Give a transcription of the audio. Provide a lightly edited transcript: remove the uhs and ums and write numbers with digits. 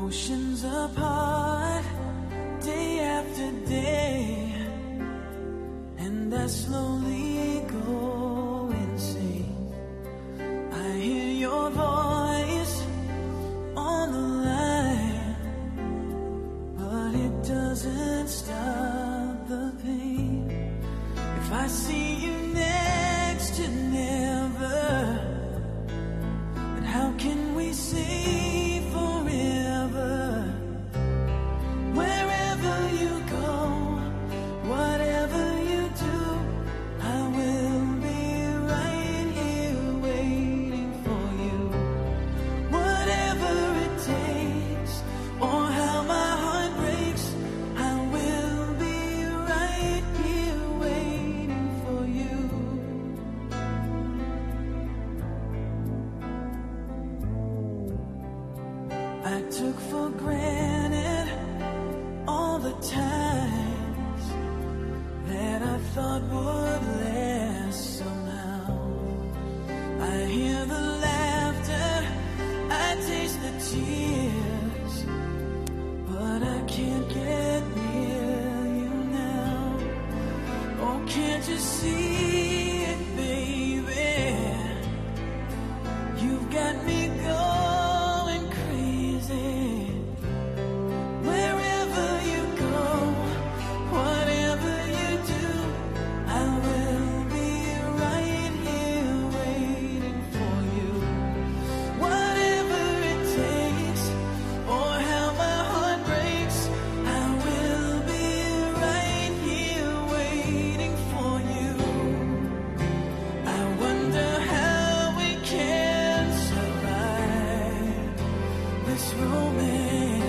Oceans apart, day after day, and I slowly go insane. I hear your voice on the line, but it doesn't stop the pain. If I see you next to never, then how can we say forever? Wherever you go, whatever you do, I will be right here waiting for you. Whatever it takes, or how my heart breaks, I will be right here waiting for you. I took for granted all the times that I thought would last somehow. I hear the laughter, I taste the tears, but I can't get near you now. Oh, can't you see it, baby? You've got me going crazy. Wherever you go, whatever you do, I will be right here waiting for you. Whatever it takes, or how my heart breaks, I will be right here waiting for you. I wonder how we can survive this romance.